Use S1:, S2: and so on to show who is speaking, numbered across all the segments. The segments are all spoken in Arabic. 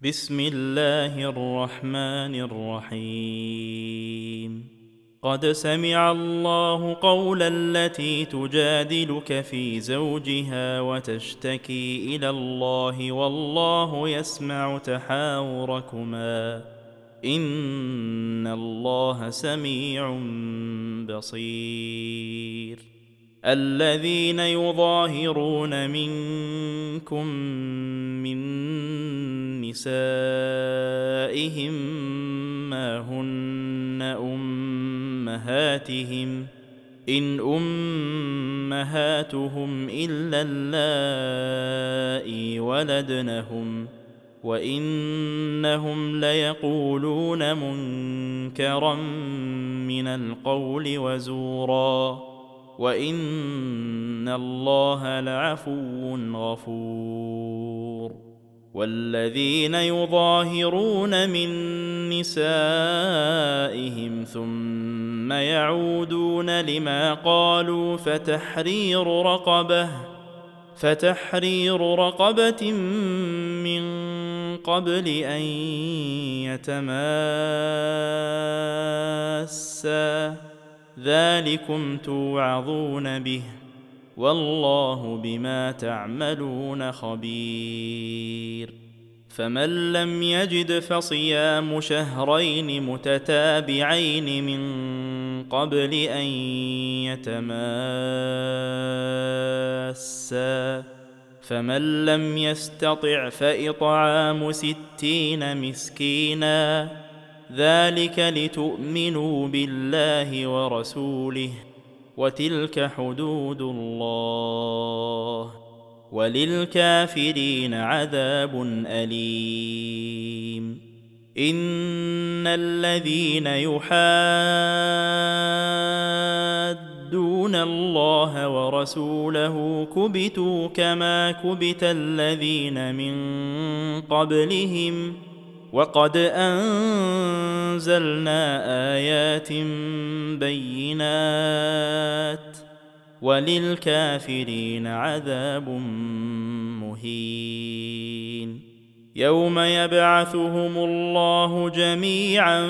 S1: بسم الله الرحمن الرحيم. قد سمع الله قول التي تجادلك في زوجها وتشتكي إلى الله والله يسمع تحاوركما إن الله سميع بصير. الذين يظاهرون منكم من نسائهم ما هن أمهاتهم إن أمهاتهم إلا اللائي ولدنهم وإنهم ليقولون منكرا من القول وزورا وإن الله لعفو غفور. والذين يظاهرون من نسائهم ثم يعودون لما قالوا فتحرير رقبة من قبل أن يتماسا ذلكم توعظون به والله بما تعملون خبير. فمن لم يجد فصيام شهرين متتابعين من قبل أن يتماسا فمن لم يستطع فإطعام 60 مسكينا ذلك لتؤمنوا بالله ورسوله وتلك حدود الله وللكافرين عذاب أليم. إن الذين يحادون الله ورسوله كبتوا كما كبت الذين من قبلهم وقد أنزلنا آيات بينات وللكافرين عذاب مهين. يوم يبعثهم الله جميعا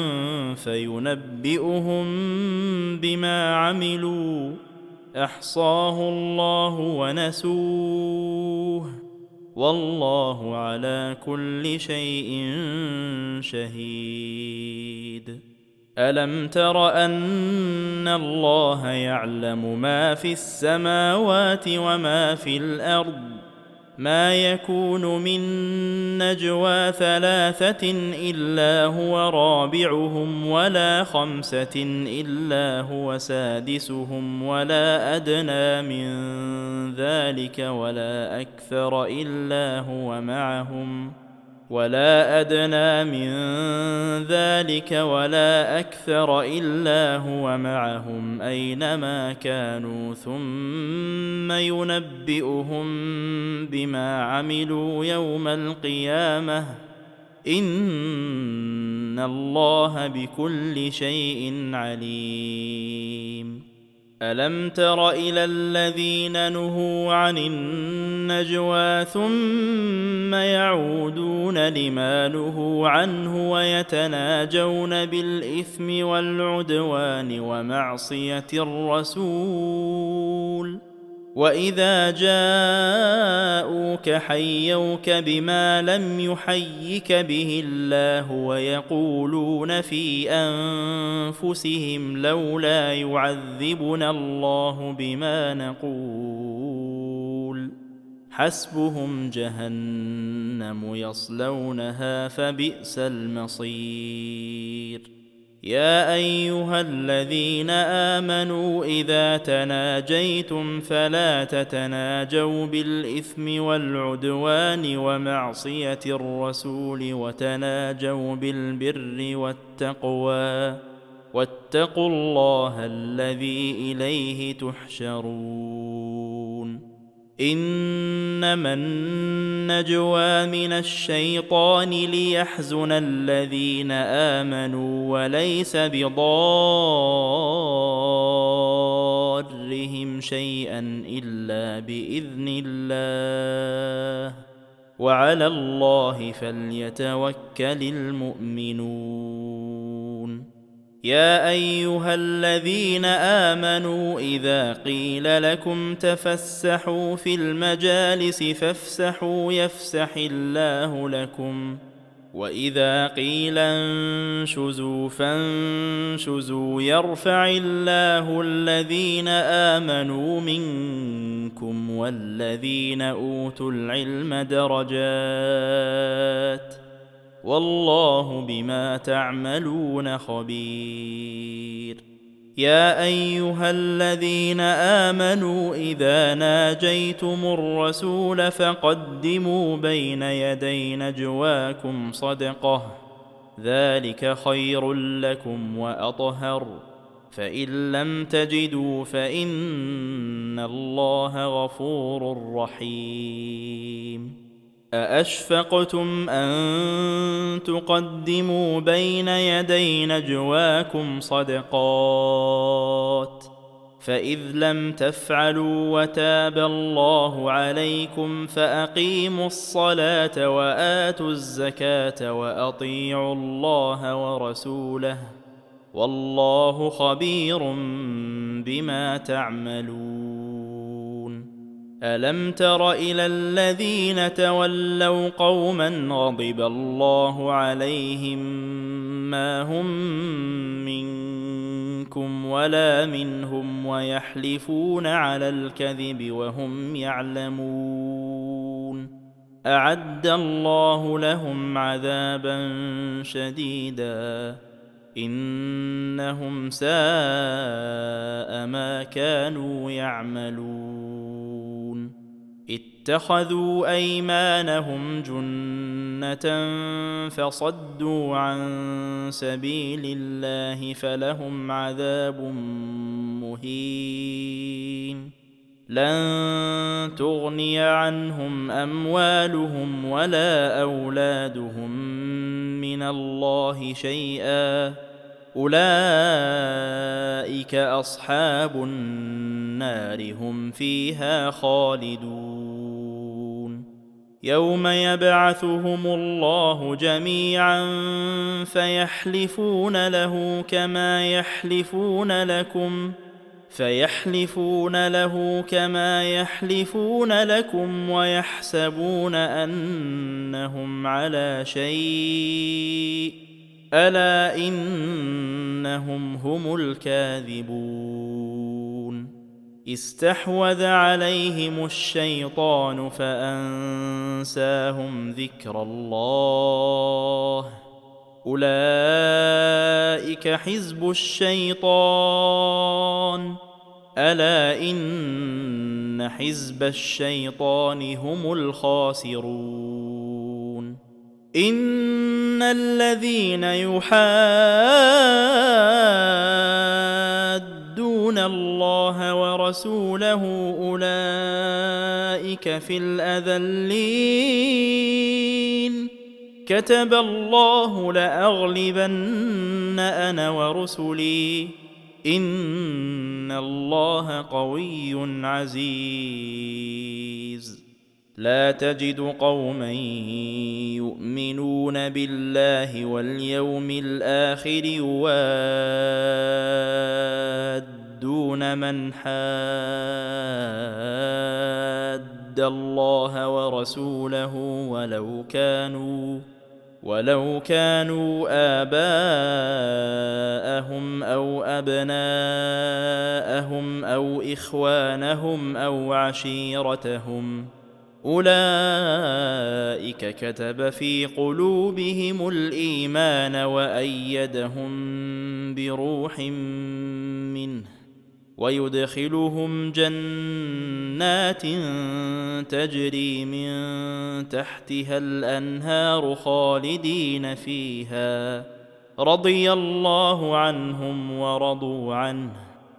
S1: فينبئهم بما عملوا أحصاه الله ونسوه والله على كل شيء شهيد. ألم تر أن الله يعلم ما في السماوات وما في الأرض ما يكون من نجوى 3 إلا هو رابعهم ولا 5 إلا هو سادسهم ولا أدنى من ذلك ولا أكثر إلا هو معهم أينما كانوا ثم ينبئهم بما عملوا يوم القيامة إن الله بكل شيء عليم. ألم تر إلى الذين نهوا عن النجوى ثم يعودون لما نهوا عنه ويتناجون بالإثم والعدوان ومعصية الرسول وإذا جاءوك حيوك بما لم يحيك به الله ويقولون في أنفسهم لولا يعذبنا الله بما نقول حسبهم جهنم يصلونها فبئس المصير. يا أيها الذين آمنوا إذا تناجيتم فلا تتناجوا بالإثم والعدوان ومعصية الرسول وتناجوا بالبر والتقوى واتقوا الله الذي إليه تحشرون. إنما النجوى من الشيطان ليحزن الذين آمنوا وليس بضارهم شيئا إلا بإذن الله وعلى الله فليتوكل المؤمنون. يا أيها الذين آمنوا إذا قيل لكم تفسحوا في المجالس فافسحوا يفسح الله لكم، وإذا قيل انشزوا فانشزوا يرفع الله الذين آمنوا منكم والذين أوتوا العلم درجات، والله بما تعملون خبير. يا أيها الذين آمنوا إذا ناجيتم الرسول فقدموا بين يدي نجواكم صدقة، ذلك خير لكم وأطهر، فإن لم تجدوا فإن الله غفور رحيم. أأشفقتم أن تقدموا بين يدي نجواكم صدقات، فإذ لم تفعلوا وتاب الله عليكم فأقيموا الصلاة وآتوا الزكاة وأطيعوا الله ورسوله، والله خبير بما تعملون. ألم تر إلى الذين تولوا قوما غضب الله عليهم ما هم منكم ولا منهم ويحلفون على الكذب وهم يعلمون، أعد الله لهم عذابا شديدا إنهم ساء ما كانوا يعملون. اتخذوا أيمانهم جنة فصدوا عن سبيل الله فلهم عذاب مهين. لن تغني عنهم أموالهم ولا أولادهم من الله شيئا، أولئك أصحاب النار هم فيها خالدون. يوم يبعثهم الله جميعا فيحلفون له كما يحلفون لكم ويحسبون أنهم على شيء، ألا إنهم هم الكاذبون. استحوذ عليهم الشيطان فأنساهم ذكر الله، أولئك حزب الشيطان، ألا إن حزب الشيطان هم الخاسرون. إن الذين يحادون الله ورسوله أولئك في الأذلين، كتب الله لأغلبن أنا ورسلي، إن الله قوي عزيز. لا تجد قوما يؤمنون بالله واليوم الآخر يوادون من حاد الله ورسوله ولو كانوا آباءهم أو أبناءهم أو إخوانهم أو عشيرتهم، أولئك كتب في قلوبهم الإيمان وأيدهم بروح منه، ويدخلهم جنات تجري من تحتها الأنهار خالدين فيها، رضي الله عنهم ورضوا عنه،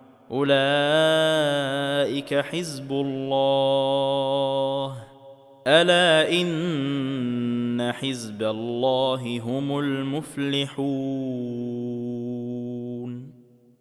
S1: أولئك حزب الله، ألا إن حزب الله هم المفلحون.